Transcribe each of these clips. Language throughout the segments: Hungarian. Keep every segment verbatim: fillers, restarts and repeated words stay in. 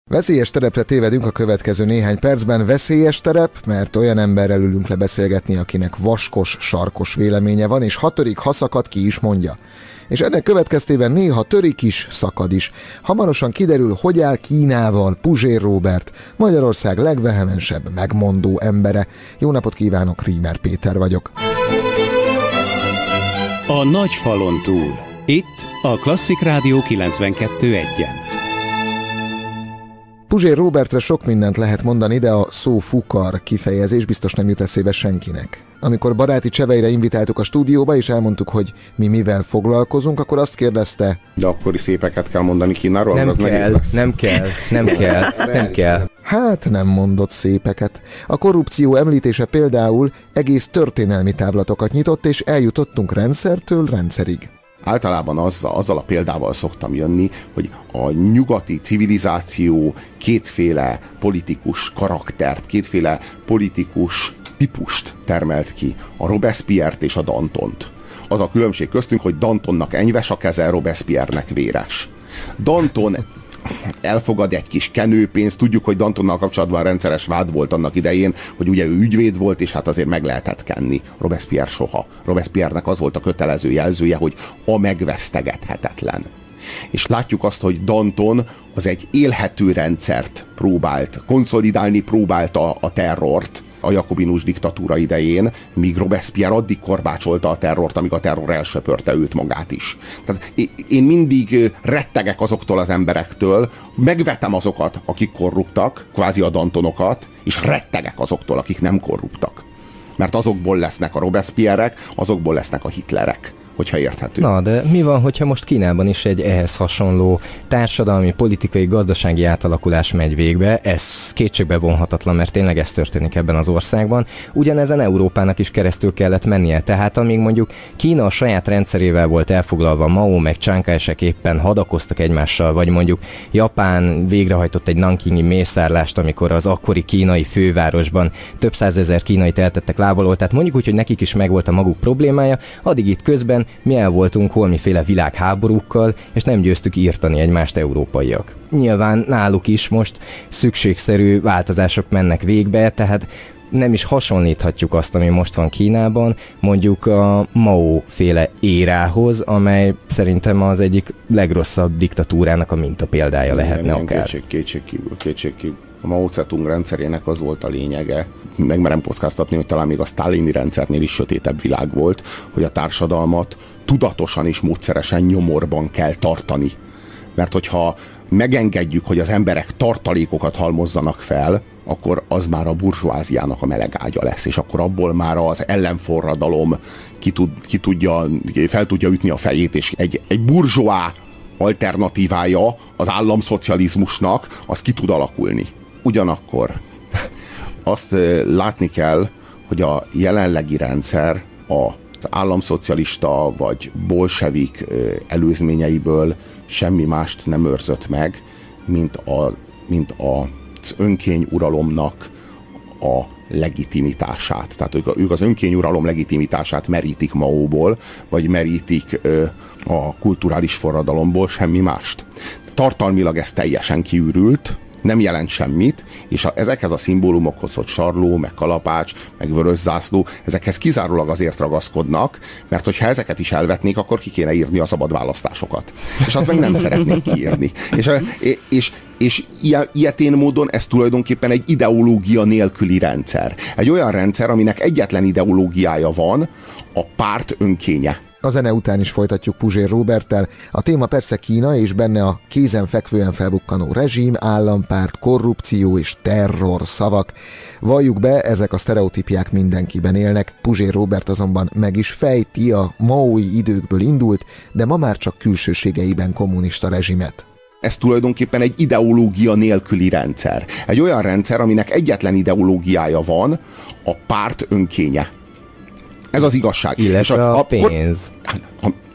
Veszélyes terepre tévedünk a következő néhány percben. Veszélyes terep, mert olyan emberrel ülünk le beszélgetni, akinek vaskos, sarkos véleménye van, és ha törik, ha szakad, ki is mondja. És ennek következtében néha törik is, szakad is. Hamarosan kiderül, hogy áll Kínával Puzsér Róbert, Magyarország legvehemensebb megmondó embere. Jó napot kívánok, Rímer Péter vagyok. A nagy falon túl. Itt a Klasszik Rádió kilencvenkettő egyen. Puzsér Róbertre sok mindent lehet mondani, de a szó fukar kifejezés biztos nem jut eszébe senkinek. Amikor baráti cseveire invitáltuk a stúdióba, és elmondtuk, hogy mi mivel foglalkozunk, akkor azt kérdezte... De akkori szépeket kell mondani Kínáról? Nem az kell, nem kell, nem kell, nem kell. Hát nem mondott szépeket. A korrupció említése például egész történelmi távlatokat nyitott, és eljutottunk rendszertől rendszerig. Általában azzal, azzal a példával szoktam jönni, hogy a nyugati civilizáció kétféle politikus karaktert, kétféle politikus típust termelt ki, a Robespierre-t és a Dantont. Az a különbség köztünk, hogy Dantonnak enyves a keze, Robespierre-nek véres. Danton elfogad egy kis kenőpénzt, tudjuk, hogy Dantonnal kapcsolatban rendszeres vád volt annak idején, hogy ugye ő ügyvéd volt, és hát azért meg lehetett kenni. Robespierre soha. Robespierre-nek az volt a kötelező jelzője, hogy a megvesztegethetetlen. És látjuk azt, hogy Danton az egy élhető rendszert próbált, konszolidálni próbálta a terrort a jakobinus diktatúra idején, míg Robespierre addig korbácsolta a terrort, amíg a terror elsöpörte őt magát is. Tehát én mindig rettegek azoktól az emberektől, megvetem azokat, akik korruptak, kvázi a Dantonokat, és rettegek azoktól, akik nem korruptak. Mert azokból lesznek a Robespierrek, azokból lesznek a Hitlerek, hogyha érthető. Na, de mi van, hogyha most Kínában is egy ehhez hasonló társadalmi, politikai, gazdasági átalakulás megy végbe? Ez kétségbe vonhatatlan, mert tényleg ez történik ebben az országban. Ugyanezen Európának is keresztül kellett mennie. Tehát amíg mondjuk Kína a saját rendszerével volt elfoglalva, Mao meg Chiang Kai-shek éppen hadakoztak egymással, vagy mondjuk Japán végrehajtott egy nankingi mészárlást, amikor az akkori kínai fővárosban több százezer kínait eltettek lábalól, tehát mondjuk úgy, hogy nekik is megvolt a maguk problémája, addig itt közben mi el voltunk holmiféle világháborúkkal, és nem győztük írtani egymást európaiak. Nyilván náluk is most szükségszerű változások mennek végbe, tehát nem is hasonlíthatjuk azt, ami most van Kínában, mondjuk a Mao-féle érához, amely szerintem az egyik legrosszabb diktatúrának a mintapéldája lehetne akár. Kétség, kétségkívül, kétségkívül. A Mao Zedong rendszerének az volt a lényege, megmerem kockáztatni, hogy talán még a sztálini rendszernél is sötétebb világ volt, hogy a társadalmat tudatosan és módszeresen nyomorban kell tartani. Mert hogyha megengedjük, hogy az emberek tartalékokat halmozzanak fel, akkor az már a burzsóáziának a melegágya lesz, és akkor abból már az ellenforradalom ki, tud, ki tudja, fel tudja ütni a fejét, és egy, egy burzsóá alternatívája az államszocializmusnak, az ki tud alakulni. Ugyanakkor azt látni kell, hogy a jelenlegi rendszer az államszocialista vagy bolsevik előzményeiből semmi mást nem őrzött meg, mint, a, mint az önkényuralomnak a legitimitását. Tehát ők, ők az önkényuralom legitimitását merítik Maóból, vagy merítik ö, a kulturális forradalomból, semmi mást. Tartalmilag ez teljesen kiürült, nem jelent semmit, és a, ezekhez a szimbólumokhoz, hogy sarló, meg kalapács, meg vörös zászló, ezekhez kizárólag azért ragaszkodnak, mert hogyha ezeket is elvetnék, akkor ki kéne írni a szabad választásokat. És azt meg nem szeretnék kiírni. És, és, és ilyetén módon ez tulajdonképpen egy ideológia nélküli rendszer. Egy olyan rendszer, aminek egyetlen ideológiája van, a párt önkénye. A zene után is folytatjuk Puzsér Róberttel. A téma persze Kína, és benne a kézenfekvően felbukkanó rezsim, állampárt, korrupció és terror szavak. Valljuk be, ezek a sztereotípiák mindenkiben élnek. Puzsér Róbert azonban meg is fejti a maói időkből indult, de ma már csak külsőségeiben kommunista rezsimet. Ez tulajdonképpen egy ideológia nélküli rendszer. Egy olyan rendszer, aminek egyetlen ideológiája van, a párt önkénye. Ez az igazság. Illetve és a, a pénz. A, a,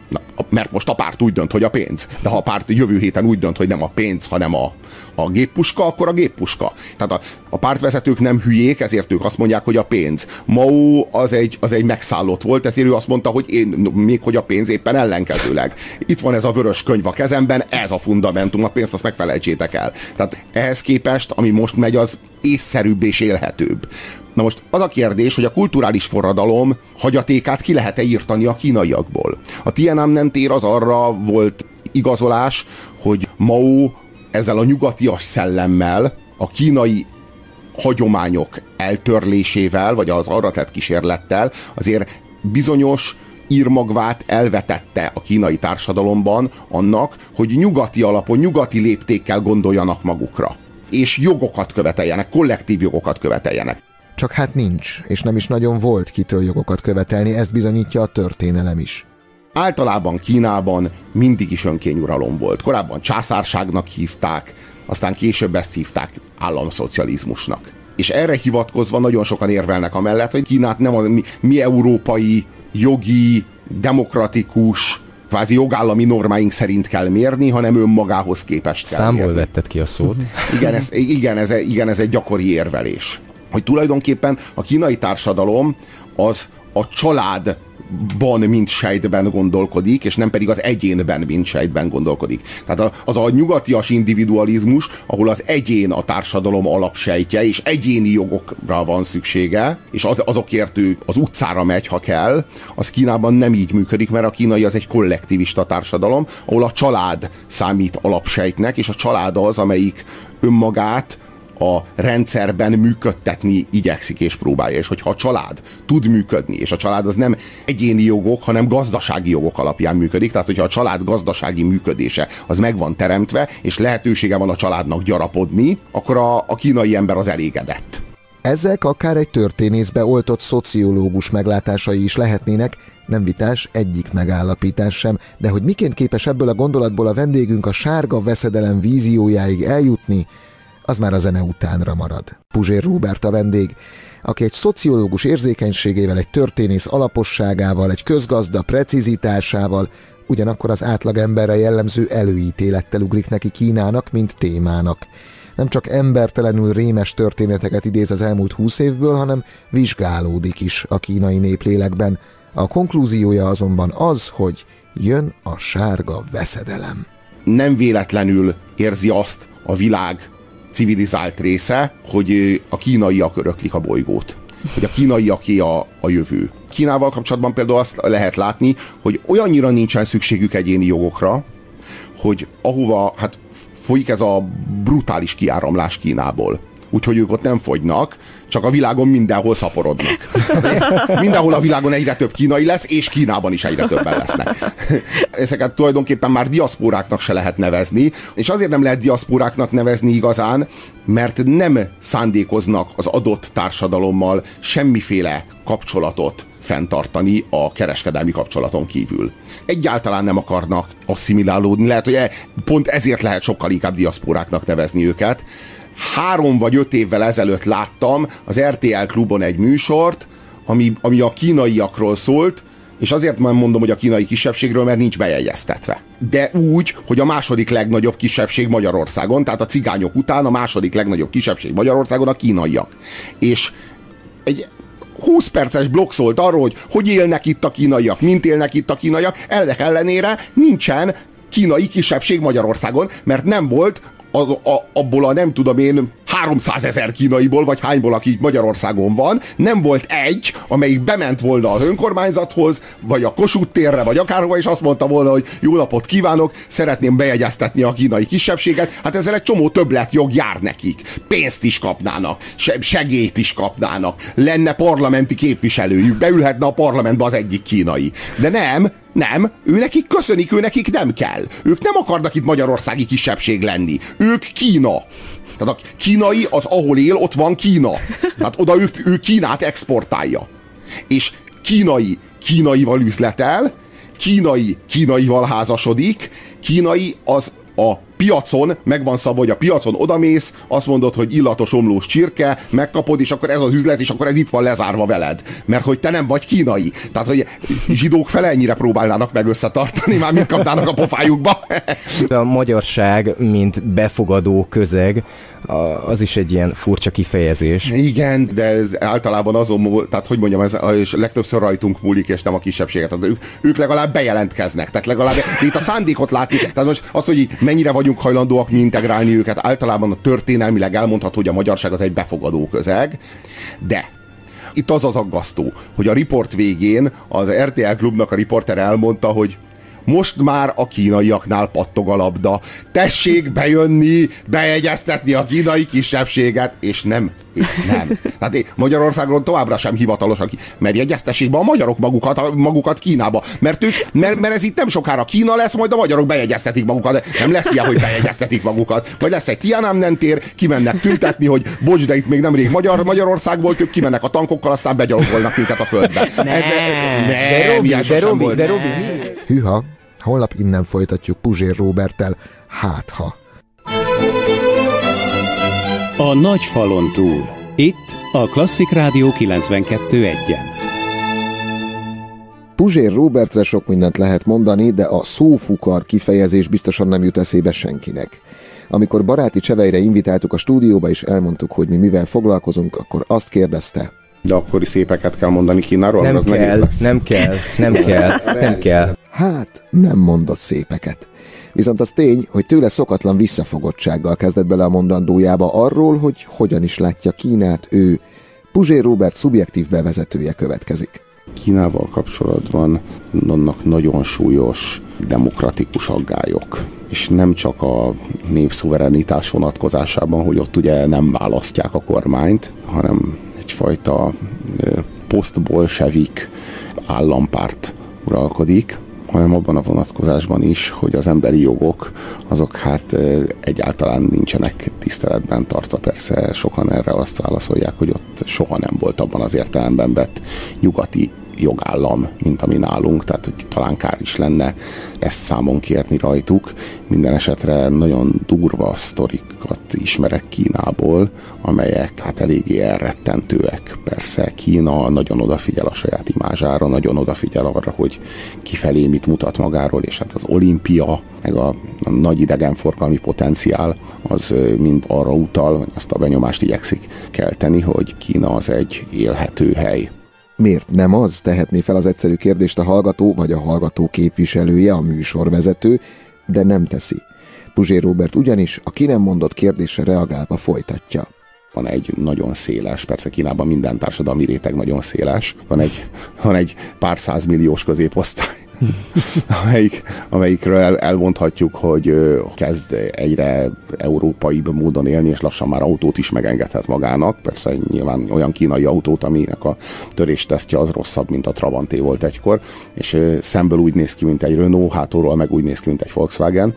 mert most a párt úgy dönt, hogy a pénz. De ha a párt jövő héten úgy dönt, hogy nem a pénz, hanem a, a géppuska, akkor a géppuska. Tehát a, a pártvezetők nem hülyék, ezért ők azt mondják, hogy a pénz. Mao az egy, az egy megszállott volt, ezért ő azt mondta, hogy én még hogy a pénz éppen ellenkezőleg. Itt van ez a vörös könyv a kezemben, ez a fundamentum, a pénzt azt megfelejtsétek el. Tehát ehhez képest, ami most megy, az észszerűbb és élhetőbb. Na most az a kérdés, hogy a kulturális forradalom hagyatékát ki lehet-e írtani a kínaiakból. A Tiananmen tér az arra volt igazolás, hogy Mao ezzel a nyugatias szellemmel, a kínai hagyományok eltörlésével, vagy az arra tett kísérlettel azért bizonyos írmagvát elvetette a kínai társadalomban annak, hogy nyugati alapon, nyugati léptékkel gondoljanak magukra. És jogokat követeljenek, kollektív jogokat követeljenek. Csak hát nincs, és nem is nagyon volt kitől jogokat követelni, ezt bizonyítja a történelem is. Általában Kínában mindig is önkényuralom volt. Korábban császárságnak hívták, aztán később ezt hívták államszocializmusnak. És erre hivatkozva nagyon sokan érvelnek amellett, hogy Kínát nem a mi, mi európai, jogi, demokratikus, kvázi jogállami normáink szerint kell mérni, hanem önmagához képest kell Számból mérni. vetted ki a szót. Igen, ez, igen, ez, igen, ez egy gyakori érvelés. Hogy tulajdonképpen a kínai társadalom az a családban, mint sejtben gondolkodik, és nem pedig az egyénben, mint sejtben gondolkodik. Tehát az a nyugatias individualizmus, ahol az egyén a társadalom alapsejtje, és egyéni jogokra van szüksége, és az, azokért ő az utcára megy, ha kell, az Kínában nem így működik, mert a kínai az egy kollektivista társadalom, ahol a család számít alapsejtnek, és a család az, amelyik önmagát a rendszerben működtetni igyekszik és próbálja. És hogyha a család tud működni, és a család az nem egyéni jogok, hanem gazdasági jogok alapján működik, tehát hogyha a család gazdasági működése az meg van teremtve, és lehetősége van a családnak gyarapodni, akkor a, a kínai ember az elégedett. Ezek akár egy történészbe oltott szociológus meglátásai is lehetnének, nem vitás egyik megállapítás sem, de hogy miként képes ebből a gondolatból a vendégünk a sárga veszedelem víziójáig eljutni, az már a zene utánra marad. Puzsér Róbert a vendég, aki egy szociológus érzékenységével, egy történész alaposságával, egy közgazda precizitásával, ugyanakkor az átlagemberre jellemző előítélettel ugrik neki Kínának, mint témának. Nem csak embertelenül rémes történeteket idéz az elmúlt húsz évből, hanem vizsgálódik is a kínai néplélekben. A konklúziója azonban az, hogy jön a sárga veszedelem. Nem véletlenül érzi azt a világ civilizált része, hogy a kínaiak öröklik a bolygót. Hogy a kínaiaké a, a jövő. Kínával kapcsolatban például azt lehet látni, hogy olyannyira nincsen szükségük egyéni jogokra, hogy ahova hát folyik ez a brutális kiáramlás Kínából. Úgyhogy ők ott nem fogynak, csak a világon mindenhol szaporodnak. Mindenhol a világon egyre több kínai lesz, és Kínában is egyre többen lesznek. Ezeket tulajdonképpen már diaszpóráknak se lehet nevezni, és azért nem lehet diaszpóráknak nevezni igazán, mert nem szándékoznak az adott társadalommal semmiféle kapcsolatot fenntartani a kereskedelmi kapcsolaton kívül. Egyáltalán nem akarnak asszimilálódni, lehet, hogy pont ezért lehet sokkal inkább diaszpóráknak nevezni őket. Három vagy öt évvel ezelőtt láttam az er té el Klubon egy műsort, ami, ami a kínaiakról szólt, és azért nem mondom, hogy a kínai kisebbségről, mert nincs bejegyeztetve. De úgy, hogy a második legnagyobb kisebbség Magyarországon, tehát a cigányok után a második legnagyobb kisebbség Magyarországon a kínaiak. És egy húsz perces blokk szólt arról, hogy hogy élnek itt a kínaiak, mint élnek itt a kínaiak, ennek ellenére nincsen kínai kisebbség Magyarországon, mert nem volt az, a, abból a nem tudom én háromszázezer kínaiból, vagy hányból, aki Magyarországon van, nem volt egy, amelyik bement volna az önkormányzathoz, vagy a Kossuth térre, vagy akárhova, és azt mondta volna, hogy jó napot kívánok, szeretném bejegyeztetni a kínai kisebbséget. Hát ezzel egy csomó többletjog jár nekik. Pénzt is kapnának, segélyt is kapnának, lenne parlamenti képviselőjük, beülhetne a parlamentbe az egyik kínai. De nem, nem, ő nekik köszönik, ő nekik nem kell. Ők nem akarnak itt magyarországi kisebbség lenni. Ők Kína. Tehát a kínai az, ahol él, ott van Kína. Tehát oda ő, ő Kínát exportálja. És kínai kínaival üzletel, kínai kínaival házasodik, kínai az a piacon meg van szabva, hogy a piacon odamész, azt mondod, hogy illatos omlós csirke, megkapod, és akkor ez az üzlet, és akkor ez itt van lezárva veled. Mert hogy te nem vagy kínai. Tehát, hogy zsidók fele ennyire próbálnának meg összetartani, már mit kapnának a pofájukba. A magyarság, mint befogadó közeg, az is egy ilyen furcsa kifejezés. Igen, de ez általában azon, tehát hogy mondjam, ez és legtöbbször rajtunk múlik, és nem a kisebbséget. Tehát ők, ők legalább bejelentkeznek, tehát legalább itt a szándékot látni. Tehát most az, hogy mennyire vagyunk hajlandóak mi integrálni őket, általában a történelmileg elmondható, hogy a magyarság az egy befogadó közeg, de itt az az aggasztó, hogy a riport végén az er té el Klubnak a riporter elmondta, hogy most már a kínaiaknál pattog a labda. Tessék bejönni, bejegyeztetni a kínai kisebbséget, és nem, és nem. Tehát Magyarországon továbbra sem hivatalos, mert jegyeztessék be a magyarok magukat, magukat Kínába. Mert, ők, mert, mert ez itt nem sokára Kína lesz, majd a magyarok bejegyeztetik magukat. Nem lesz ilyen, hogy bejegyeztetik magukat. Majd lesz egy Tiananmen tér, kimennek tüntetni, hogy bocs, de itt még nemrég Magyar, Magyarország volt, ők kimennek a tankokkal, aztán begyalogolnak minket a földbe. Ne, ez, de Robi, de Robi, de Robi, hűha, holnap innen folytatjuk Puzsér Róberttel, hát ha. A nagy falon túl. Itt a Klasszik Rádió kilencvenkettő egyen. Puzsér Róbertre sok mindent lehet mondani, de a szófukar kifejezés biztosan nem jut eszébe senkinek. Amikor baráti Csevejre invitáltuk a stúdióba, és elmondtuk, hogy mi mivel foglalkozunk, akkor azt kérdezte. De akkor is szépeket kell mondani Kínáról? Nem az kell, lesz. nem kell, nem kell, nem kell. Hát, nem mondott szépeket. Viszont az tény, hogy tőle szokatlan visszafogottsággal kezdett bele a mondandójába arról, hogy hogyan is látja Kínát ő. Puzsér Róbert szubjektív bevezetője következik. Kínával kapcsolatban vannak nagyon súlyos demokratikus aggályok. És nem csak a népszuverenitás vonatkozásában, hogy ott ugye nem választják a kormányt, hanem egyfajta posztbolsevik állampárt uralkodik, hanem abban a vonatkozásban is, hogy az emberi jogok azok hát egyáltalán nincsenek tiszteletben tartva. Persze sokan erre azt válaszolják, hogy ott soha nem volt abban az értelemben vett nyugati jogállam, mint ami nálunk, tehát hogy talán kár is lenne ezt számon kérni rajtuk. Minden esetre nagyon durva sztorikat ismerek Kínából, amelyek hát eléggé elrettentőek. Persze Kína nagyon odafigyel a saját imázsára, nagyon odafigyel arra, hogy kifelé mit mutat magáról, és hát az olimpia, meg a, a nagy idegenforgalmi potenciál, az mind arra utal, hogy azt a benyomást igyekszik kelteni, hogy Kína az egy élhető hely. Miért nem az? Tehetné fel az egyszerű kérdést a hallgató, vagy a hallgató képviselője, a műsorvezető, de nem teszi. Puzsér Róbert ugyanis a ki nem mondott kérdésre reagálva folytatja. Van egy nagyon széles, persze Kínában minden társadalmi réteg nagyon széles, van egy, van egy pár százmilliós középosztály, amelyik, amelyikről el, elmondhatjuk, hogy kezd egyre európaibb módon élni, és lassan már autót is megengedhet magának. Persze nyilván olyan kínai autót, aminek a töréstesztje az rosszabb, mint a Trabanté volt egykor, és szemből úgy néz ki, mint egy Renault, hátulról meg úgy néz ki, mint egy Volkswagen,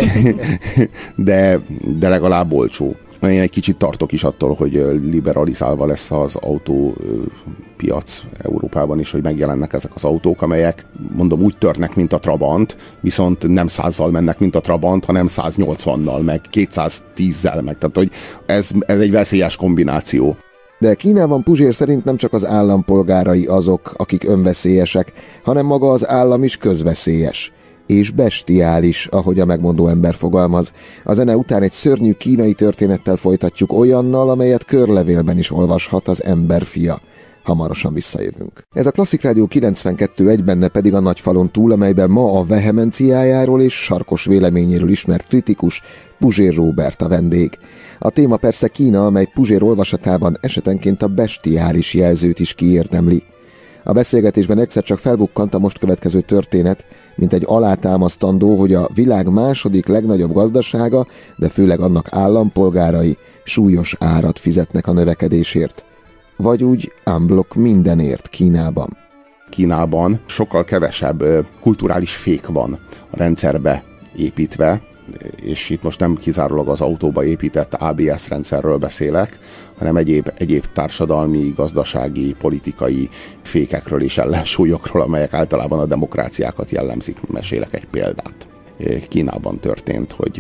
de, de legalább olcsó. Én egy kicsit tartok is attól, hogy liberalizálva lesz az autópiac Európában is, hogy megjelennek ezek az autók, amelyek, mondom, úgy törnek, mint a Trabant, viszont nem százzal mennek, mint a Trabant, hanem száznyolcvannal, meg kétszáztízzel, meg. Tehát, hogy ez, ez egy veszélyes kombináció. De Kínában Puzsér szerint nem csak az állampolgárai azok, akik önveszélyesek, hanem maga az állam is közveszélyes. És bestiális, ahogy a megmondó ember fogalmaz. A zene után egy szörnyű kínai történettel folytatjuk olyannal, amelyet körlevélben is olvashat az ember fia. Hamarosan visszajövünk. Ez a Klasszik Rádió kilencvenkettő egy, benne pedig a nagy falon túl, amelyben ma a vehemenciájáról és sarkos véleményéről ismert kritikus Puzsér Róbert a vendég. A téma persze Kína, amely Puzsér olvasatában esetenként a bestiális jelzőt is kiérdemli. A beszélgetésben egyszer csak felbukkant a most következő történet, mint egy alátámasztandó, hogy a világ második legnagyobb gazdasága, de főleg annak állampolgárai súlyos árat fizetnek a növekedésért. Vagy úgy unblock mindenért Kínában. Kínában sokkal kevesebb kulturális fék van a rendszerbe építve, és itt most nem kizárólag az autóba épített á bé es rendszerről beszélek, hanem egyéb, egyéb társadalmi, gazdasági, politikai fékekről és ellensúlyokról, amelyek általában a demokráciákat jellemzik. Mesélek egy példát. Kínában történt, hogy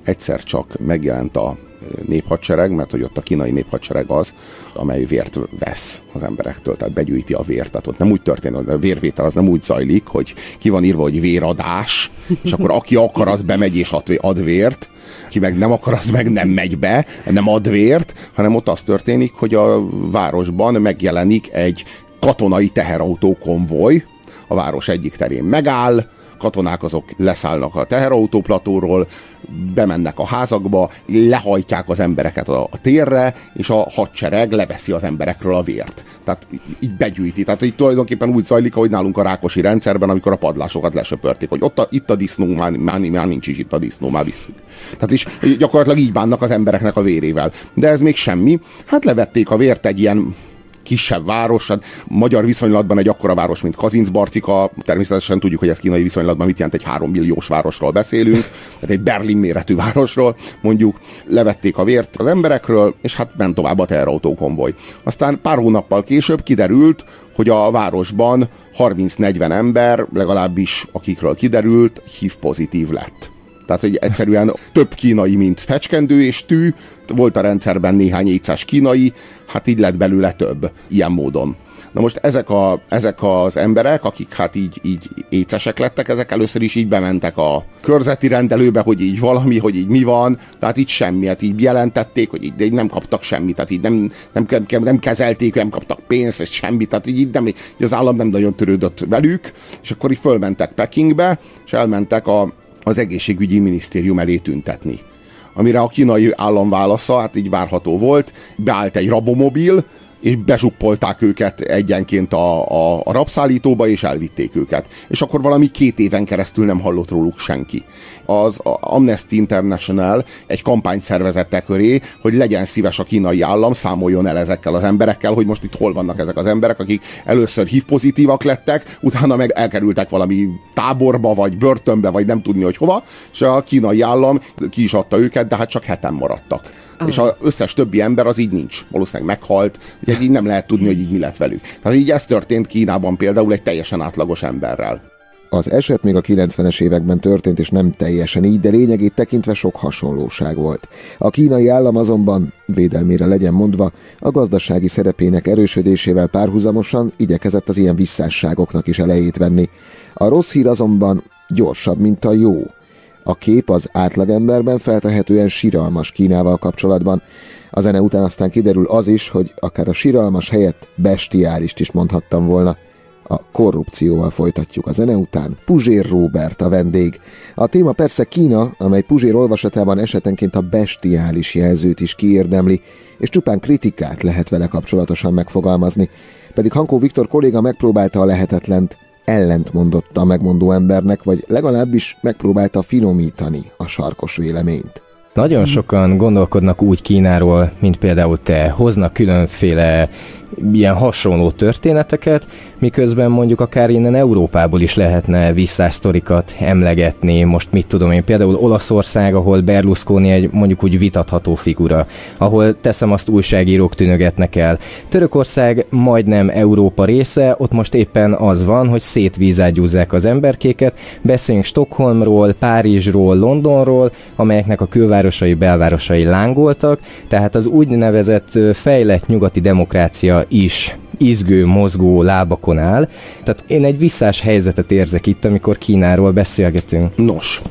egyszer csak megjelent a néphadsereg, mert hogy ott a kínai néphadsereg az, amely vért vesz az emberektől, tehát begyűjti a vért. Tehát ott nem úgy történik, a vérvétel az nem úgy zajlik, hogy ki van írva, hogy véradás, és akkor aki akar, az bemegy és ad vért, ki meg nem akar, az meg nem megy be, nem ad vért, hanem ott az történik, hogy a városban megjelenik egy katonai teherautó konvoj, a város egyik terén megáll, katonák azok leszállnak a teherautóplatóról, bemennek a házakba, lehajtják az embereket a térre, és a hadsereg leveszi az emberekről a vért. Tehát így begyűjti. Tehát így tulajdonképpen úgy zajlik, ahogy nálunk a Rákosi rendszerben, amikor a padlásokat lesöpörték, hogy ott a, itt a disznó, már, már, már nincs is itt a disznó, már visszük. Tehát is gyakorlatilag így bánnak az embereknek a vérével. De ez még semmi. Hát levették a vért egy ilyen kisebb város, hát magyar viszonylatban egy akkora város, mint Kazincbarcika, természetesen tudjuk, hogy ez kínai viszonylatban mit jelent, egy három milliós városról beszélünk, tehát egy Berlin méretű városról, mondjuk levették a vért az emberekről, és hát ment tovább a teherautókonvoj. Aztán pár hónappal később kiderült, hogy a városban harminc-negyven ember, legalábbis akikről kiderült, há i vé pozitív lett. Tehát, hogy egyszerűen több kínai, mint fecskendő és tű, volt a rendszerben néhány éces kínai, hát így lett belőle több, ilyen módon. Na most ezek, a, ezek az emberek, akik hát így, így écesek lettek, ezek először is így bementek a körzeti rendelőbe, hogy így valami, hogy így mi van, tehát így semmi, hát így jelentették, hogy így, így nem kaptak semmit, tehát így nem, nem, nem kezelték, nem kaptak pénzt, vagy semmit, tehát így, nem, így az állam nem nagyon törődött velük, és akkor így fölmentek Pekingbe, és elmentek a az egészségügyi minisztérium elé tüntetni. Amire a kínai állam válasza, hát így várható volt, beállt egy rabomobil, és bezsuppolták őket egyenként a, a, a rabszállítóba, és elvitték őket. És akkor valami két éven keresztül nem hallott róluk senki. Az Amnesty International egy kampányt szervezett e köré, hogy legyen szíves a kínai állam, számoljon el ezekkel az emberekkel, hogy most itt hol vannak ezek az emberek, akik először há i vé pozitívak lettek, utána meg elkerültek valami táborba, vagy börtönbe, vagy nem tudni, hogy hova, és a kínai állam ki is adta őket, de hát csak heten maradtak. Ah. És az összes többi ember az így nincs. Valószínűleg meghalt, úgyhogy így nem lehet tudni, hogy így mi lett velük. Tehát így ez történt Kínában például egy teljesen átlagos emberrel. Az eset még a kilencvenes években történt, és nem teljesen így, de lényegét tekintve sok hasonlóság volt. A kínai állam azonban, védelmére legyen mondva, a gazdasági szerepének erősödésével párhuzamosan igyekezett az ilyen visszásságoknak is elejét venni. A rossz hír azonban gyorsabb, mint a jó. A kép az átlagemberben feltehetően siralmas Kínával kapcsolatban. A zene után aztán kiderül az is, hogy akár a siralmas helyett bestiálist is mondhattam volna. A korrupcióval folytatjuk a zene után. Puzsér Róbert a vendég. A téma persze Kína, amely Puzsér olvasatában esetenként a bestiális jelzőt is kiérdemli, és csupán kritikát lehet vele kapcsolatosan megfogalmazni. Pedig Hankó Viktor kolléga megpróbálta a lehetetlent, ellent mondott a megmondó embernek, vagy legalábbis megpróbálta finomítani a sarkos véleményt. Nagyon sokan gondolkodnak úgy Kínáról, mint például te, hoznak különféle ilyen hasonló történeteket, miközben mondjuk akár innen Európából is lehetne visszasztorikat emlegetni. Most mit tudom én, például Olaszország, ahol Berlusconi egy mondjuk úgy vitatható figura, ahol teszem azt újságírók tűnögetnek el. Törökország majdnem Európa része, ott most éppen az van, hogy szétvízágyúzzák az emberkéket. Beszéljünk Stockholmról, Párizsról, Londonról, amelyeknek a külvárosai, belvárosai lángoltak, tehát az úgynevezett fejlett nyugati demokrácia is izgő, mozgó lábakon áll. Tehát én egy visszás helyzetet érzek itt, amikor Kínáról beszélgetünk. Nos,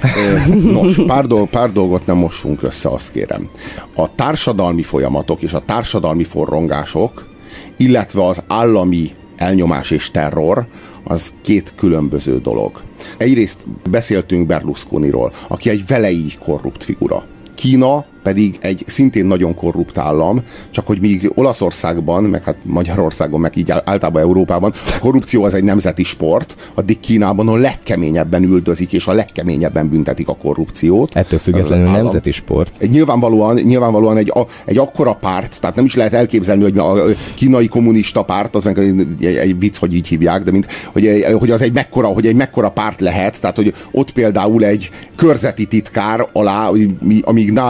nos pár, dolg, pár dolgot nem mossunk össze, azt kérem. A társadalmi folyamatok és a társadalmi forrongások, illetve az állami elnyomás és terror, az két különböző dolog. Egyrészt beszéltünk Berlusconiról, aki egy velei korrupt figura. Kína pedig egy szintén nagyon korrupt állam, csak hogy míg Olaszországban, meg hát Magyarországon, meg így általában Európában a korrupció az egy nemzeti sport, addig Kínában a legkeményebben üldözik, és a legkeményebben büntetik a korrupciót. Ettől függetlenül nemzeti sport. Egy nyilvánvalóan, nyilvánvalóan egy, a, egy akkora párt, tehát nem is lehet elképzelni, hogy a kínai kommunista párt, az meg egy, egy vicc, hogy így hívják, de mint, hogy, hogy az egy mekkora, hogy egy mekkora párt lehet, tehát hogy ott például egy körzeti titkár alá, amíg nálunk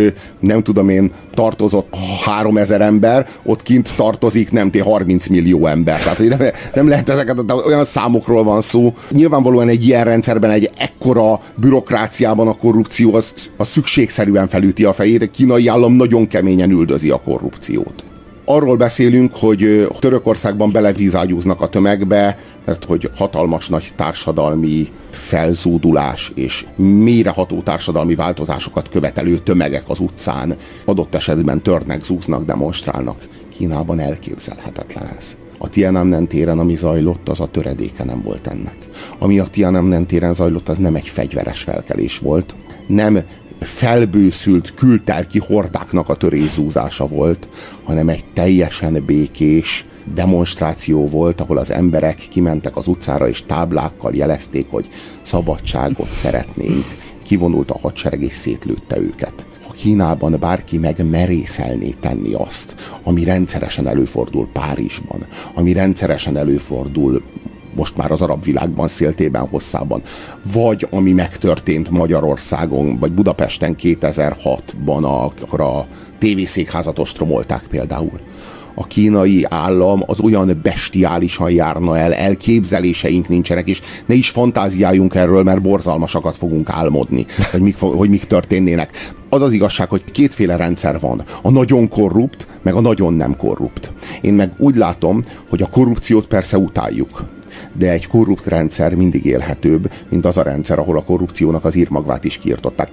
hogy nem tudom én, tartozott háromezer ember, ott kint tartozik nem té harminc millió ember. Tehát hogy nem, nem lehet ezeket, olyan számokról van szó. Nyilvánvalóan egy ilyen rendszerben, egy ekkora bürokráciában a korrupció az, az szükségszerűen felüti a fejét. A kínai állam nagyon keményen üldözi a korrupciót. Arról beszélünk, hogy Törökországban belevízágyúznak a tömegbe, mert hogy hatalmas nagy társadalmi felzúdulás és mélyreható társadalmi változásokat követelő tömegek az utcán adott esetben törnek, zúznak, demonstrálnak. Kínában elképzelhetetlen ez. A Tiananmen téren, ami zajlott, az a töredéke nem volt ennek. Ami a Tiananmen téren zajlott, az nem egy fegyveres felkelés volt, nem felbőszült, kültelki hordáknak a törészúzása volt, hanem egy teljesen békés demonstráció volt, ahol az emberek kimentek az utcára és táblákkal jelezték, hogy szabadságot szeretnénk. Kivonult a hadsereg és szétlőtte őket. Ha Kínában bárki megmerészelné tenni azt, ami rendszeresen előfordul Párizsban, ami rendszeresen előfordul most már az arab világban, széltében, hosszában, vagy ami megtörtént Magyarországon, vagy Budapesten kétezer-hatban, akkor a tévészékházat ostromolták például. A kínai állam az olyan bestiálisan járna el, elképzeléseink nincsenek, és ne is fantáziáljunk erről, mert borzalmasakat fogunk álmodni, hogy mik, hogy mik történnének. Az az igazság, hogy kétféle rendszer van. A nagyon korrupt, meg a nagyon nem korrupt. Én meg úgy látom, hogy a korrupciót persze utáljuk, de egy korrupt rendszer mindig élhetőbb, mint az a rendszer, ahol a korrupciónak az írmagvát is kiirtották.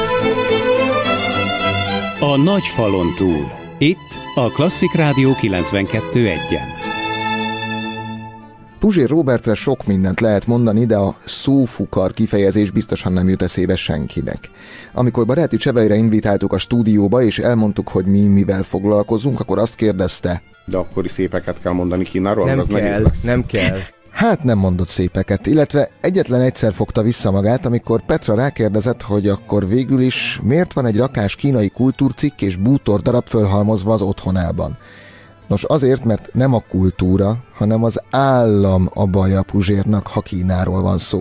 A nagy falon túl. Itt a Klasszik Rádió kilencvenkettő egyen. Puzsér Róbertre sok mindent lehet mondani, de a szófukar kifejezés biztosan nem jut eszébe senkinek. Amikor Baráti Csebeire invitáltuk a stúdióba, és elmondtuk, hogy mi mivel foglalkozunk, akkor azt kérdezte. De akkor is szépeket kell mondani Kínáról? Nem az kell, lesz. nem kell. Hát nem mondott szépeket, illetve egyetlen egyszer fogta vissza magát, amikor Petra rákérdezett, hogy akkor végül is miért van egy rakás kínai kultúrcikk és bútor darab fölhalmozva az otthonában. Nos, azért, mert nem a kultúra, hanem az állam a baja Puzsérnak, ha Kínáról van szó.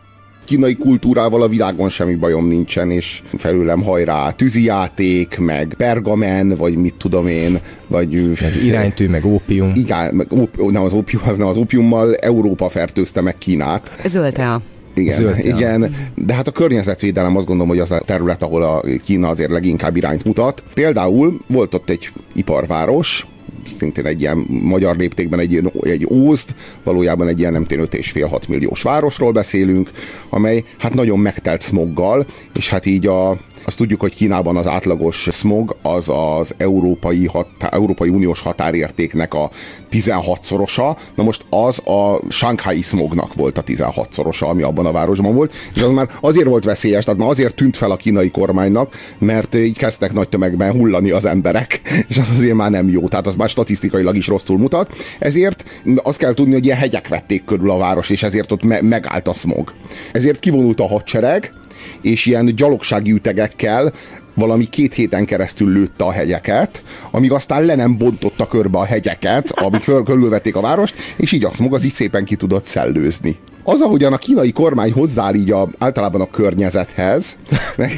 Kínai kultúrával a világon semmi bajom nincsen, és felőlem hajrá tűzijáték, meg pergamen, vagy mit tudom én, vagy... Meg iránytű, meg ópium. Igen, meg ópi, nem az ópium, az nem az ópiummal Európa fertőzte meg Kínát. Zöld tea. Igen, Zöld tea. igen, de hát a környezetvédelem azt gondolom, hogy az a terület, ahol a Kína azért leginkább irányt mutat. Például volt ott egy iparváros, szintén egy ilyen magyar léptékben egy, ilyen, egy ózd, valójában egy ilyen nem tény öt és fél hat milliós városról beszélünk, amely hát nagyon megtelt smoggal, és hát így a, azt tudjuk, hogy Kínában az átlagos smog az az európai, hatá, európai uniós határértéknek a tizenhatszorosa, na most az a Shanghai smognak volt a tizenhatszorosa, ami abban a városban volt, és az már azért volt veszélyes, tehát már azért tűnt fel a kínai kormánynak, mert így kezdtek nagy tömegben hullani az emberek, és az azért már nem jó, tehát az már statisztikailag is rosszul mutat, ezért azt kell tudni, hogy ilyen hegyek vették körül a város, és ezért ott me- megállt a smog. Ezért kivonult a hadsereg, és ilyen gyalogsági ütegekkel valami két héten keresztül lőtte a hegyeket, amíg aztán le nem bontotta körbe a hegyeket, amik körülvették a várost, és így a smog az így szépen ki tudott szellőzni. Az, ahogyan a kínai kormány hozzááll így a, általában a környezethez, meg,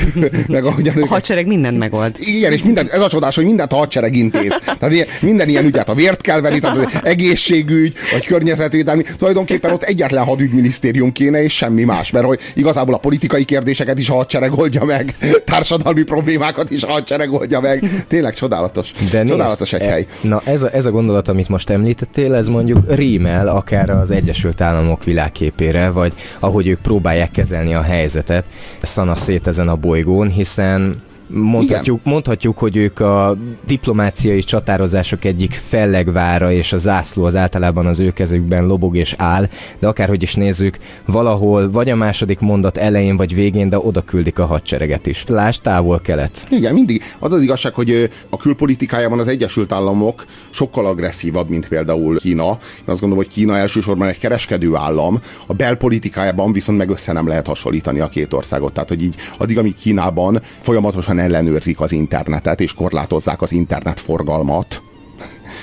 meg ahogyan... A hadsereg mindent megold. Igen, és minden, ez a csodás, hogy mindent a hadsereg intéz. Tehát ilyen, minden ilyen ügyet a vért kell venni, tehát az egészségügy, vagy környezetvédelmi, tulajdonképpen ott egyetlen hadügyminisztérium kéne, és semmi más, mert hogy igazából a politikai kérdéseket is a hadsereg oldja meg, társadalmi problémákat is a hadsereg oldja meg. Tényleg csodálatos. De csodálatos nézd, egy hely. Na ez a, ez a gondolat, amit most említettél, ez mondjuk rímel akár az Egyesült Államok világképére, vagy ahogy ők próbálják kezelni a helyzetet szanaszét ezen a bolygón, hiszen Mondhatjuk, mondhatjuk, hogy ők a diplomáciai csatározások egyik fellegvára, és a zászló az általában az ő kezükben lobog és áll, de akárhogy is nézzük, valahol vagy a második mondat elején vagy végén, de oda küldik a hadsereget is. Lásd, távol-kelet. Igen, mindig. Az az igazság, hogy a külpolitikájában az Egyesült Államok sokkal agresszívabb, mint például Kína. Én azt gondolom, hogy Kína elsősorban egy kereskedő állam, a belpolitikájában viszont meg össze nem lehet hasonlítani a két országot. Tehát, hogy így addig, amíg Kínában folyamatosan ellenőrzik az internetet, és korlátozzák az internetforgalmat,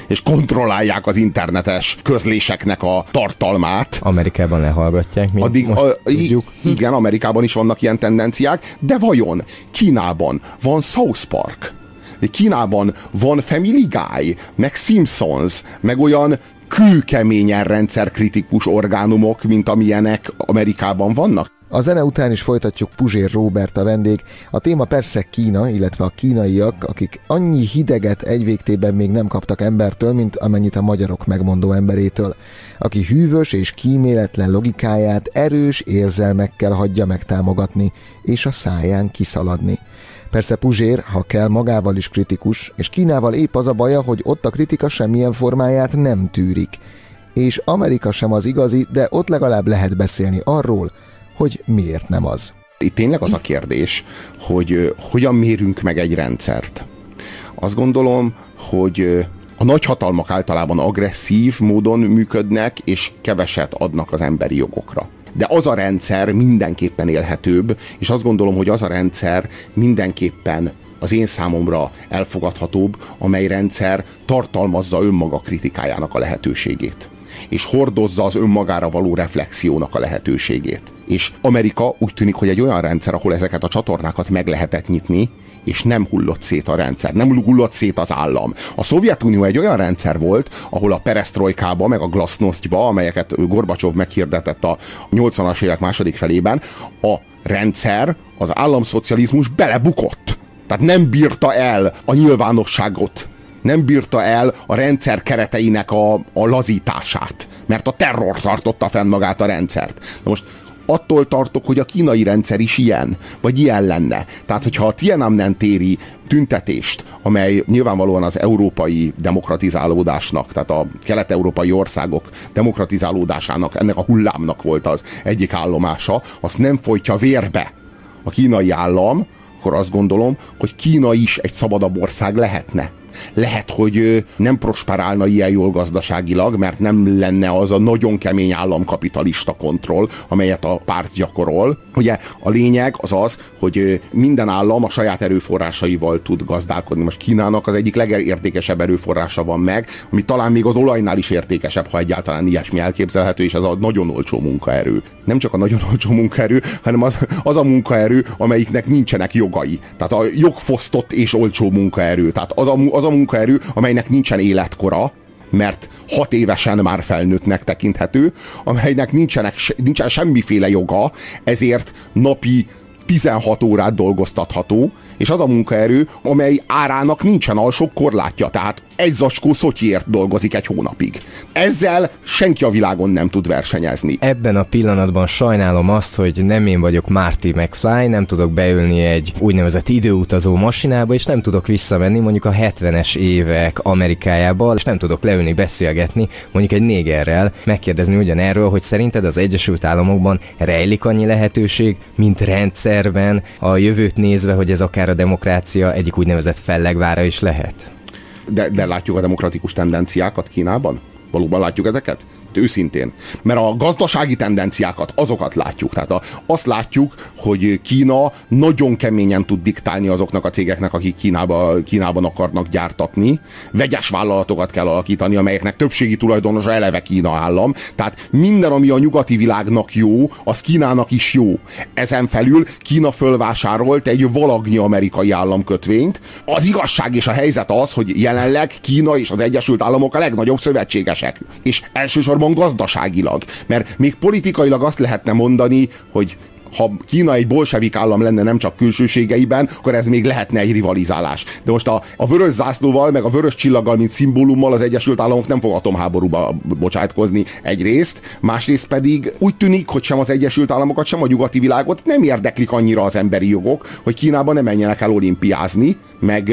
és kontrollálják az internetes közléseknek a tartalmát. Amerikában lehallgatják, mint Addig, most a, tudjuk. Igen, Amerikában is vannak ilyen tendenciák, de vajon Kínában van South Park? Kínában van Family Guy, meg Simpsons, meg olyan kőkeményen rendszerkritikus orgánumok, mint amilyenek Amerikában vannak? A zene után is folytatjuk, Puzsér Róbert a vendég. A téma persze Kína, illetve a kínaiak, akik annyi hideget egy végtében még nem kaptak embertől, mint amennyit a magyarok megmondó emberétől, aki hűvös és kíméletlen logikáját erős érzelmekkel hagyja megtámogatni, és a száján kiszaladni. Persze Puzsér, ha kell, magával is kritikus, és Kínával épp az a baja, hogy ott a kritika semmilyen formáját nem tűrik. És Amerika sem az igazi, de ott legalább lehet beszélni arról, hogy miért nem az. Itt tényleg az a kérdés, hogy hogyan mérünk meg egy rendszert. Azt gondolom, hogy a nagyhatalmak általában agresszív módon működnek, és keveset adnak az emberi jogokra. De az a rendszer mindenképpen élhetőbb, és azt gondolom, hogy az a rendszer mindenképpen az én számomra elfogadhatóbb, amely rendszer tartalmazza önmaga kritikájának a lehetőségét, és hordozza az önmagára való reflexiónak a lehetőségét. És Amerika úgy tűnik, hogy egy olyan rendszer, ahol ezeket a csatornákat meg lehetett nyitni, és nem hullott szét a rendszer, nem hullott szét az állam. A Szovjetunió egy olyan rendszer volt, ahol a perestrojkába, meg a glasznosztba, amelyeket Gorbacsov meghirdetett a nyolcvanas évek második felében, a rendszer, az államszocializmus belebukott. Tehát nem bírta el a nyilvánosságot, nem bírta el a rendszer kereteinek a, a lazítását, mert a terror tartotta fenn magát a rendszert. Na most attól tartok, hogy a kínai rendszer is ilyen, vagy ilyen lenne. Tehát, hogyha a Tiananmen téri tüntetést, amely nyilvánvalóan az európai demokratizálódásnak, tehát a kelet-európai országok demokratizálódásának, ennek a hullámnak volt az egyik állomása, azt nem folytja vérbe a kínai állam, akkor azt gondolom, hogy Kína is egy szabadabb ország lehetne. Lehet, hogy nem prosperálna ilyen jól gazdaságilag, mert nem lenne az a nagyon kemény államkapitalista kontroll, amelyet a párt gyakorol. Ugye a lényeg az az, hogy minden állam a saját erőforrásaival tud gazdálkodni. Most Kínának az egyik legértékesebb erőforrása van meg, ami talán még az olajnál is értékesebb, ha egyáltalán ilyesmi elképzelhető, és ez a nagyon olcsó munkaerő. Nem csak a nagyon olcsó munkaerő, hanem az, az a munkaerő, amelyiknek nincsenek jogai. Tehát a jogfosztott és olcsó munkaerő. Tehát az a, az a munkaerő, amelynek nincsen életkora, mert hat évesen már felnőttnek tekinthető, amelynek nincsenek, nincsen semmiféle joga, ezért napi tizenhat órát dolgoztatható, és az a munkaerő, amely árának nincsen alsó korlátja, tehát egy zacskó szotyiért dolgozik egy hónapig. Ezzel senki a világon nem tud versenyezni. Ebben a pillanatban sajnálom azt, hogy nem én vagyok Marty McFly, nem tudok beülni egy úgynevezett időutazó masinába, és nem tudok visszamenni mondjuk a hetvenes évek Amerikájába, és nem tudok leülni beszélgetni mondjuk egy négerrel, megkérdezni ugyanerről, hogy szerinted az Egyesült Államokban rejlik annyi lehetőség, mint rendszerben a jövőt nézve, hogy ez akár a demokrácia egyik úgynevezett fellegvára is lehet. De, de látjuk a demokratikus tendenciákat Kínában? Valóban látjuk ezeket? Őszintén. Mert a gazdasági tendenciákat, azokat látjuk. Tehát a, azt látjuk, hogy Kína nagyon keményen tud diktálni azoknak a cégeknek, akik Kínába, Kínában akarnak gyártatni. Vegyes vállalatokat kell alakítani, amelyeknek többségi tulajdonosa eleve Kína állam. Tehát minden, ami a nyugati világnak jó, az Kínának is jó. Ezen felül Kína fölvásárolt egy valagnyi amerikai államkötvényt. Az igazság és a helyzet az, hogy jelenleg Kína és az Egyesült Államok a legnagyobb szövetségesek. És elsősorban gazdaságilag. Mert még politikailag azt lehetne mondani, hogy ha Kína egy bolsevik állam lenne nem csak külsőségeiben, akkor ez még lehetne egy rivalizálás. De most a, a vörös zászlóval, meg a vörös csillaggal, mint szimbólummal az Egyesült Államok nem fog atomháborúba bocsátkozni egyrészt, másrészt pedig úgy tűnik, hogy sem az Egyesült Államokat, sem a nyugati világot nem érdeklik annyira az emberi jogok, hogy Kínában nem menjenek el olimpiázni, meg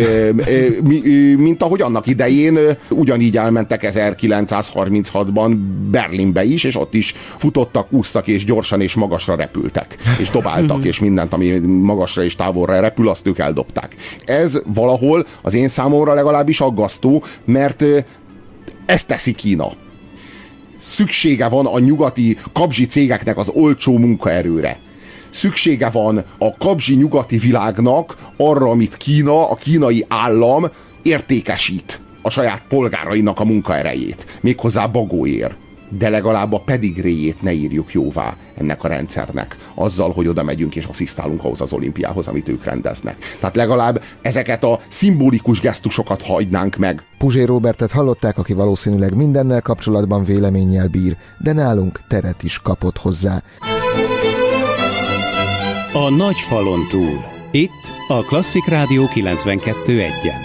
mint ahogy annak idején ugyanígy elmentek ezerkilencszázharminchatban Berlinbe is, és ott is futottak, úsztak, és gyorsan és magasra repültek. És dobáltak, és mindent, ami magasra és távolra repül, azt ők eldobták. Ez valahol az én számomra legalábbis aggasztó, mert ezt teszi Kína. Szüksége van a nyugati kabzsi cégeknek az olcsó munkaerőre. Szüksége van a kabzsi nyugati világnak arra, amit Kína, a kínai állam értékesít. a saját polgárainak a munkaerejét, méghozzá bagóér. De legalább a pedigréjét ne írjuk jóvá ennek a rendszernek, azzal, hogy oda megyünk és asszisztálunk ahhoz az olimpiához, amit ők rendeznek. Tehát legalább ezeket a szimbolikus gesztusokat hagynánk meg. Puzsér Róbertet hallották, aki valószínűleg mindennel kapcsolatban véleménnyel bír, de nálunk teret is kapott hozzá. A nagy falon túl. Itt a Klasszik Rádió kilencvenkettő egyen.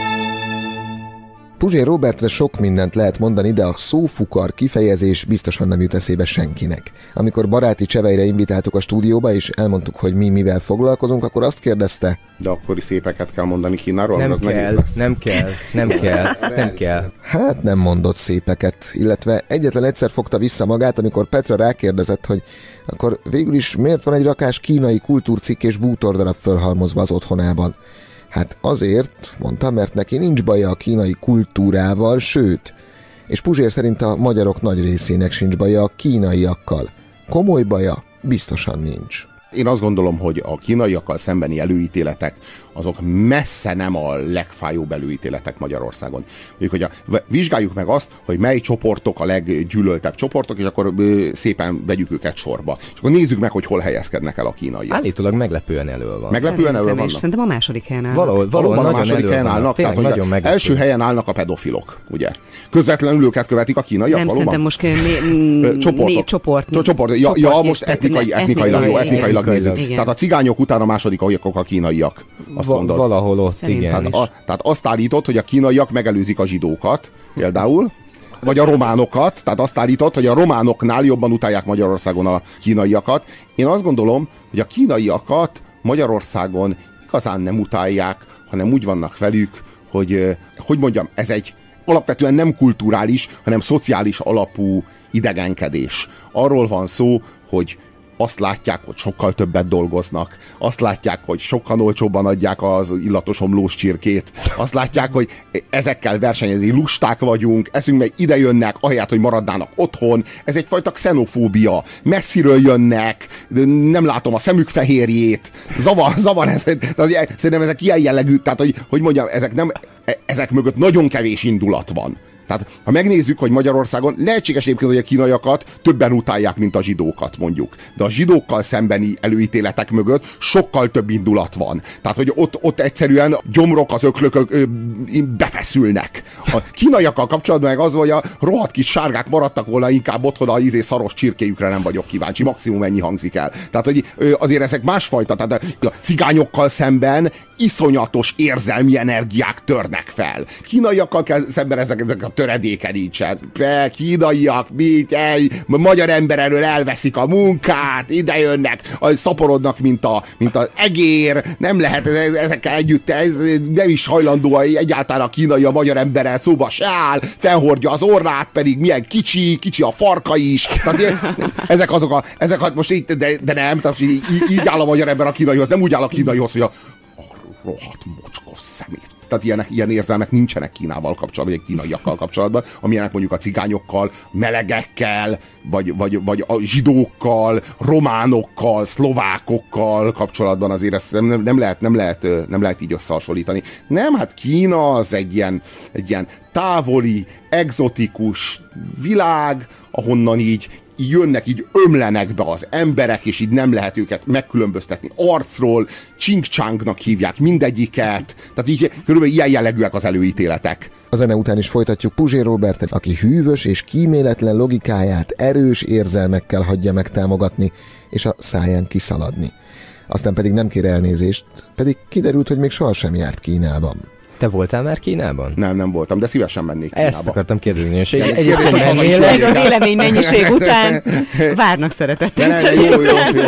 Puzsér Róbertre sok mindent lehet mondani, de a szófukar kifejezés biztosan nem jut eszébe senkinek. Amikor baráti cseveire invitáltuk a stúdióba, és elmondtuk, hogy mi mivel foglalkozunk, akkor azt kérdezte... De akkor is szépeket kell mondani Kínáról, nem az kell, lesz. nem kell, nem kell, nem kell. Hát nem mondott szépeket, illetve egyetlen egyszer fogta vissza magát, amikor Petra rákérdezett, hogy akkor végül is miért van egy rakás kínai kultúrcikk és bútordarab fölhalmozva az otthonában. Hát azért, mondta, mert neki nincs baja a kínai kultúrával, sőt, és Puzsér szerint a magyarok nagy részének sincs baja a kínaiakkal. Komoly baja biztosan nincs. Én azt gondolom, hogy a kínaiakkal szembeni előítéletek azok messze nem a legfájóbb előítéletek Magyarországon. Mondjuk, hogy a, vizsgáljuk meg azt, hogy mely csoportok a leggyűlöltebb csoportok, és akkor ö, szépen vegyük őket sorba. És akkor nézzük meg, hogy hol helyezkednek el a kínaiak. Állítólag meglepően elől van. Meglepően elől vannak. Szerintem a második helyen állnak. Valahol, valahol Valóban a nagyon második helyen állnak, tehát hogy nagyon meglepő. első helyen állnak a pedofilok, ugye? Közvetlenül őket követik a kínaiak, Nem, valóban? szerintem most né, csoportok. Né, csoport. Csoport. Ja, ja, most etnikai, etnikailag, jó, etnikailag nézzük. Igen. Tehát a cigányok után a második a kínaiak. Azt Va- mondod. Valahol ott, Szerintem. igen. Tehát, a, tehát azt állított, hogy a kínaiak megelőzik a zsidókat, például, vagy a románokat, tehát azt állított, hogy a románoknál jobban utálják Magyarországon a kínaiakat. Én azt gondolom, hogy a kínaiakat Magyarországon igazán nem utálják, hanem úgy vannak velük, hogy, hogy mondjam, ez egy alapvetően nem kulturális, hanem szociális alapú idegenkedés. Arról van szó, hogy azt látják, hogy sokkal többet dolgoznak, azt látják, hogy sokkal olcsóbban adják az illatos omlós csirkét, azt látják, hogy ezekkel versenyezni lusták vagyunk, eszünk meg ide jönnek, ahelyett, hogy maradnának otthon. Ez egyfajta xenofóbia. Messziről jönnek, nem látom a szemük fehérjét, zavar, zavar ez. Szerintem ezek ilyen jellegű, tehát hogy, hogy mondjam, ezek, nem, ezek mögött nagyon kevés indulat van. Tehát, ha megnézzük, hogy Magyarországon lehetséges egyébként, hogy a kínaiakat többen utálják, mint a zsidókat, mondjuk. De a zsidókkal szembeni előítéletek mögött sokkal több indulat van. Tehát, hogy ott, ott egyszerűen gyomrok, az öklökök ö, befeszülnek. A kínaiakkal kapcsolatban meg az, hogy a rohadt kis sárgák maradtak volna inkább otthon, a izé szaros csirkéjükre nem vagyok kíváncsi. Maximum ennyi hangzik el. Tehát, hogy ö, azért ezek másfajta. Tehát a cigányokkal szemben iszonyatos érzelmi energiák törnek fel. Kínaiakkal szemben ezek, ezek a töredéke nincsen. Be, kínaiak, mit, el, magyar ember elől elveszik a munkát, idejönnek, szaporodnak, mint a, mint az egér, nem lehet ezekkel együtt, ez nem is hajlandó egyáltalán a kínai a magyar emberrel szóba se áll, felhordja az orrát, pedig milyen kicsi, kicsi a farka is. Tehát ezek azok a, ezek a, most így, de, de nem, tehát így, így áll a magyar ember a kínaihoz, nem úgy áll a kínaihoz, hogy a, a rohadt mocskos szemét. Tehát ilyen, ilyen érzelmek nincsenek Kínával kapcsolatban, vagy kínaiakkal kapcsolatban, amilyenek mondjuk a cigányokkal, melegekkel, vagy, vagy, vagy a zsidókkal, románokkal, szlovákokkal kapcsolatban azért ezt nem, nem, lehet, nem, lehet, nem lehet így összehasonlítani. Nem, hát Kína az egy ilyen, egy ilyen távoli, egzotikus világ, ahonnan így jönnek, így ömlenek be az emberek, és így nem lehet őket megkülönböztetni arcról, csing-csángnak hívják mindegyiket, tehát így körülbelül ilyen jellegűek az előítéletek. A zene után is folytatjuk Puzsér Róbertet, aki hűvös és kíméletlen logikáját erős érzelmekkel hagyja megtámogatni, és a száján kiszaladni. Aztán pedig nem kér elnézést, pedig kiderült, hogy még sohasem járt Kínában. Te voltál már Kínában? Nem, nem voltam, de szívesen mennék Kínába. Ezt akartam kérdezni, és egy, egyébként mennél. Ez a vélemény mennyiség után várnak szeretettel. Ne, ne, jó, jó, jó.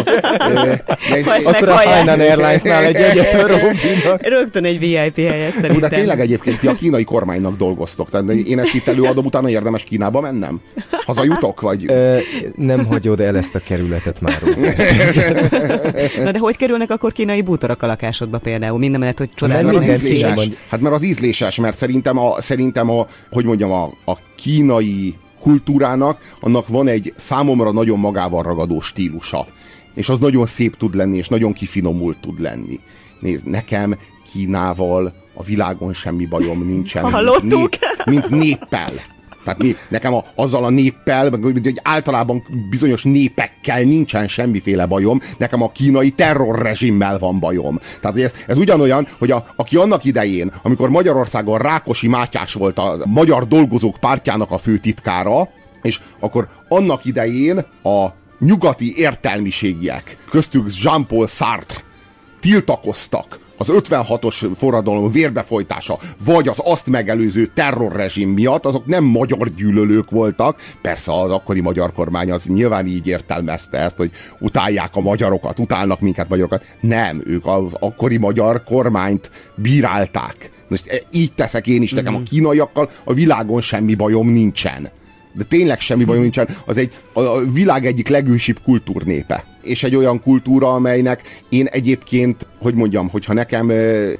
Akkor a Hainan Airlines-nál egy egyet Robinnak. Rögtön egy vé i pé helyet szerintem. De tényleg egyébként ti a kínai kormánynak dolgoztok. Tehát én ezt itt előadom, utána érdemes Kínába mennem? Hazajutok, vagy? Ö, nem hagyod el ezt a kerületet már. Na de hogy kerülnek akkor kínai bútorok a lakásodba például? Minden mellett, hogy csodálom. Hát mert az ízléses, mert szerintem a, szerintem a hogy mondjam, a, a kínai kultúrának, annak van egy számomra nagyon magával ragadó stílusa. És az nagyon szép tud lenni, és nagyon kifinomult tud lenni. Nézd, nekem Kínával a világon semmi bajom nincsen. Hallottuk? Mint, mint néppel. Tehát mi, nekem a, azzal a néppel, hogy általában bizonyos népekkel nincsen semmiféle bajom, nekem a kínai terrorrezsimmel van bajom. Tehát ez, ez ugyanolyan, hogy a, aki annak idején, amikor Magyarországon Rákosi Mátyás volt a Magyar Dolgozók Pártjának a főtitkára, és akkor annak idején a nyugati értelmiségiek, köztük Jean-Paul Sartre tiltakoztak az ötvenhatos forradalom vérbefolytása, vagy az azt megelőző terrorrezsim miatt, azok nem magyar gyűlölők voltak. Persze az akkori magyar kormány az nyilván így értelmezte ezt, hogy utálják a magyarokat, utálnak minket magyarokat. Nem, ők az akkori magyar kormányt bírálták. Most így teszek én is, nekem a kínaiakkal a világon semmi bajom nincsen. De tényleg semmi bajom nincsen, az egy a világ egyik legősibb kultúrnépe. És egy olyan kultúra, amelynek én egyébként, hogy mondjam, hogyha nekem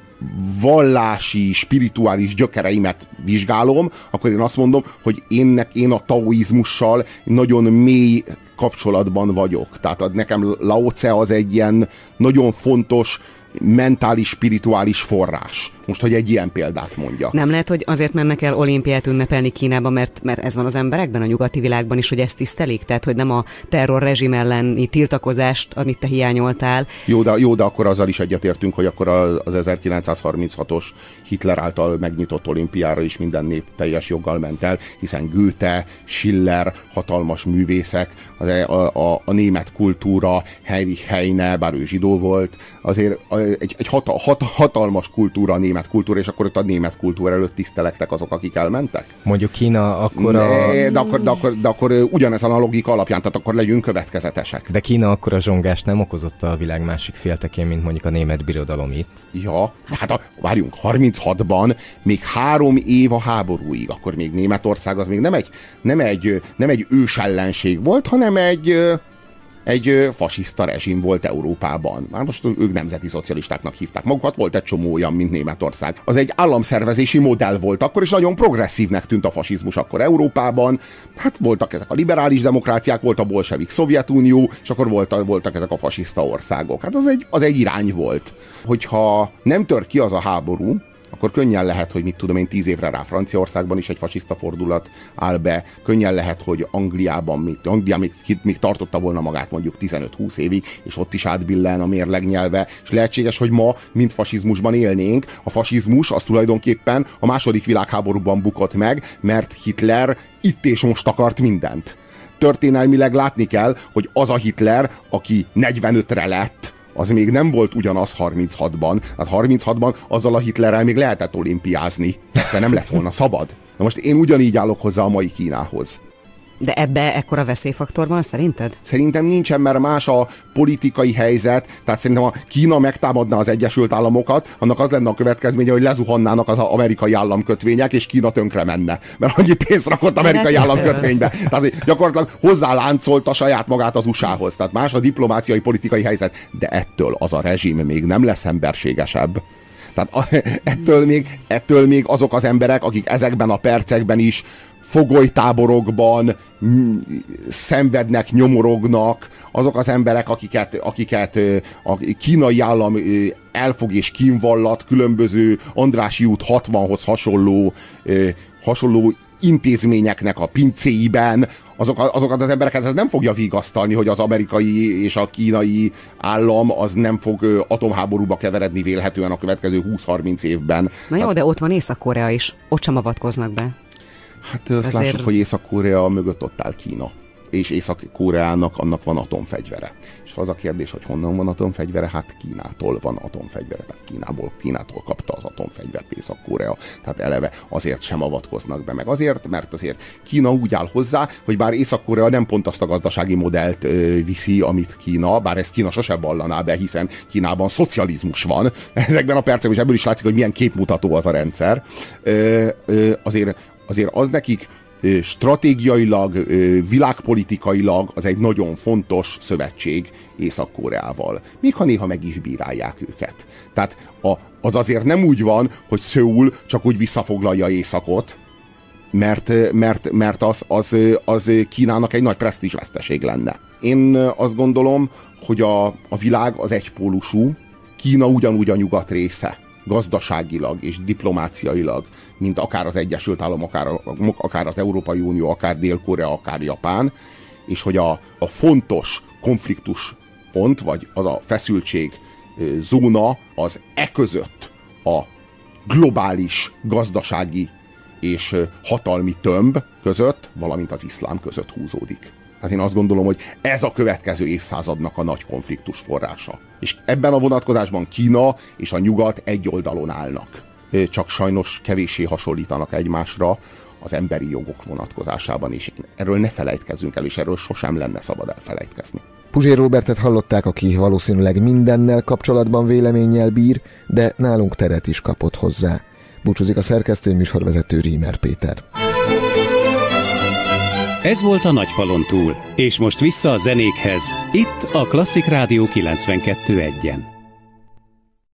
vallási, spirituális gyökereimet vizsgálom, akkor én azt mondom, hogy én, én a taoizmussal nagyon mély kapcsolatban vagyok. Tehát nekem Lao Tse az egy ilyen nagyon fontos mentális, spirituális forrás. Most, hogy egy ilyen példát mondja. Nem lehet, hogy azért mennek el olimpiát ünnepelni Kínába, mert, mert ez van az emberekben, a nyugati világban is, hogy ezt tisztelik? Tehát, hogy nem a terrorrezsim elleni tiltakozást, amit te hiányoltál. Jó, de, jó, de akkor azzal is egyetértünk, hogy akkor az ezerkilencszázharminchatos Hitler által megnyitott olimpiára is minden nép teljes joggal ment el, hiszen Goethe, Schiller, hatalmas művészek, a, a, a, a német kultúra, Heinrich Heine, bár ő zsidó volt, azért egy, egy hata, hat, hatalmas kultúra a német kultúra, és akkor ott a német kultúra előtt tisztelektek azok, akik elmentek? Mondjuk Kína akkor a... Ne, de, akkor, de, akkor, de akkor ugyanezen a logika alapján, tehát akkor legyünk következetesek. De Kína akkor a zsongást nem okozott a világ másik féltekén, mint mondjuk a német birodalom itt. Ja, hát a, várjunk, harminchatban még három év a háborúig, akkor még Németország az még nem egy, nem egy, nem egy ősellenség volt, hanem egy... egy fasiszta rezsim volt Európában. Már most ők nemzeti szocialistáknak hívták magukat, volt egy csomó olyan, mint Németország. Az egy államszervezési modell volt akkor, és nagyon progresszívnek tűnt a fasizmus akkor Európában. Hát voltak ezek a liberális demokráciák, volt a bolsevik Szovjetunió, és akkor voltak, voltak ezek a fasiszta országok. Hát az egy, az egy irány volt. Hogyha nem tör ki az a háború, akkor könnyen lehet, hogy mit tudom én, tíz évre rá Franciaországban is egy fasiszta fordulat áll be, könnyen lehet, hogy Angliában, még, Anglia még, még tartotta volna magát mondjuk tizenöt-húsz évig, és ott is átbillen a mérleg nyelve, és lehetséges, hogy ma mind fasizmusban élnénk. A fasizmus az tulajdonképpen a második világháborúban bukott meg, mert Hitler itt és most akart mindent. Történelmileg látni kell, hogy az a Hitler, aki negyvenötre lett, az még nem volt ugyanaz harminchatban. Tehát harminchatban azzal a Hitlerrel még lehetett olimpiázni. Persze nem lett volna szabad. Na most én ugyanígy állok hozzá a mai Kínához. De ebbe ekkora veszélyfaktor van szerinted? Szerintem nincsen, mert más a politikai helyzet, tehát szerintem ha Kína megtámadná az Egyesült Államokat, annak az lenne a következménye, hogy lezuhannának az amerikai államkötvények, és Kína tönkre menne. Mert annyi pénzt rakott amerikai államkötvénybe. Tehát gyakorlatilag hozzáláncolta saját magát az u es á-hoz. Tehát más a diplomáciai politikai helyzet. De ettől az a rezsim még nem lesz emberségesebb. Tehát ettől még, ettől még azok az emberek, akik ezekben a percekben is fogolytáborokban szenvednek, nyomorognak, azok az emberek, akiket, akiket a kínai állam elfog és kínvallat különböző Andrássy út hatvanhoz hasonló, hasonló intézményeknek a pincéiben, azok, azokat az embereket ez nem fogja vigasztalni, hogy az amerikai és a kínai állam az nem fog atomháborúba keveredni vélhetően a következő húsz-harminc évben. Na jó, hát, de ott van Észak-Korea is, ott sem avatkoznak be. Hát azt Ezért... lássuk, hogy Észak-Korea mögött ott áll Kína. És Észak-Koreának annak van atomfegyvere. És az a kérdés, hogy honnan van atomfegyvere, hát Kínától van atomfegyvere. Tehát Kínából, Kínától kapta az atomfegyvert Észak-Korea. Tehát eleve azért sem avatkoznak be. Meg azért, mert azért Kína úgy áll hozzá, hogy bár Észak-Korea nem pont azt a gazdasági modellt ö, viszi, amit Kína, bár ezt Kína sose vallaná be, hiszen Kínában szocializmus van. Ezekben a percekben is ebből is látszik, hogy milyen képmutató az a rendszer. Ö, ö, azért, azért az nekik stratégiailag, világpolitikailag az egy nagyon fontos szövetség Észak-Koreával. Még ha néha meg is bírálják őket. Tehát a, az azért nem úgy van, hogy Szöul csak úgy visszafoglalja Északot, mert, mert, mert az, az, az Kínának egy nagy presztízsveszteség lenne. Én azt gondolom, hogy a, a világ az egypólusú, Kína ugyanúgy a nyugat része. gazdaságilag és diplomáciailag, mint akár az Egyesült Államok, akár, akár az Európai Unió, akár Dél-Korea, akár Japán, és hogy a, a fontos konfliktus pont, vagy az a feszültség zóna az e között a globális gazdasági és hatalmi tömb között, valamint az iszlám között húzódik. Hát én azt gondolom, hogy ez a következő évszázadnak a nagy konfliktus forrása. És ebben a vonatkozásban Kína és a nyugat egy oldalon állnak. Csak sajnos kevéssé hasonlítanak egymásra az emberi jogok vonatkozásában is. Erről ne felejtkezzünk el, és erről sosem lenne szabad elfelejtkezni. Puzsér Róbertet hallották, aki valószínűleg mindennel kapcsolatban véleménnyel bír, de nálunk teret is kapott hozzá. Búcsúzik a szerkesztő, műsorvezető Rímer Péter. Ez volt a Nagyfalon túl, és most vissza a zenékhez, itt a Klasszik Rádió kilencvenkettő egyen.